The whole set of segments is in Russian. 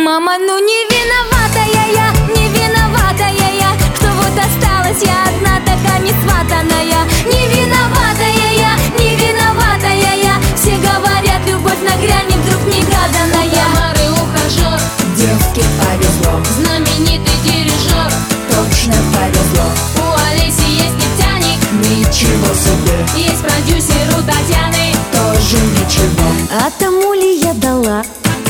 Мама, ну не виноватая я, не виноватая я, что вот осталась я одна такая несватанная. Не виноватая я, не виноватая я, все говорят, любовь на грани вдруг негаданная. Тамары ухажер, девке повезло, знаменитый дирижер, точно повезло. у Олеси есть нефтяник, Ничего себе, есть продюсер у Татьяны, тоже ничего. А тому ли я дала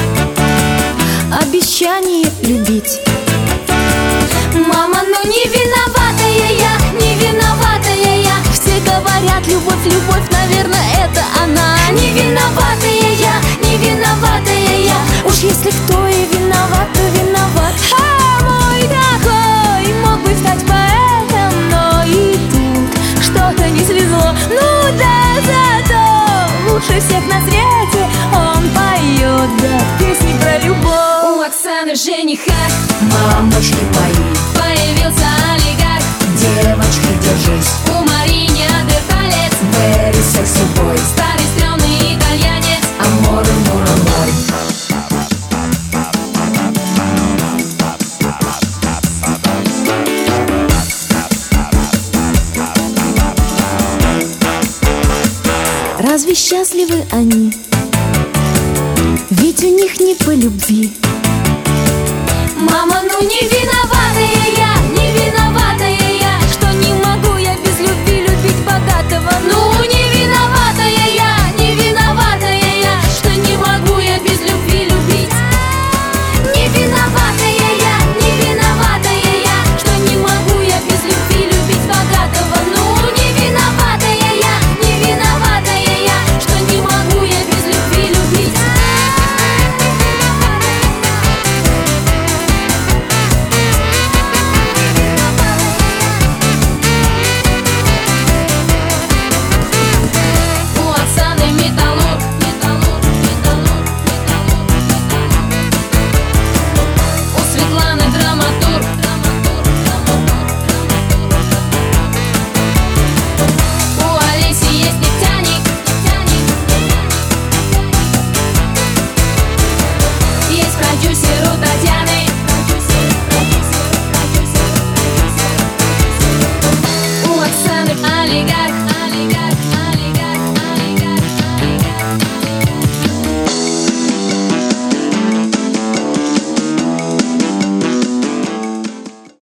обещание любить? Мама, ну не виноватая я, не виноватая я, все говорят, любовь, любовь, наверное, это она. Не виноватая я, не виноватая я, уж если кто и виноват, то виноват. А мой такой мог бы стать поэтом, но и тут что-то не свезло. Ну да, зато лучше всех на свете он поет, да, песни про любовь. у Оксаны жениха Мамочки мои, появился олигарх, девочки, держись, у Марии неандерталец, very sexy boy, старый стрёмный итальянец. амор, амор, амор. Разве счастливы они? Ведь у них не по любви. Мама, ну не виноватая я, не виноватая.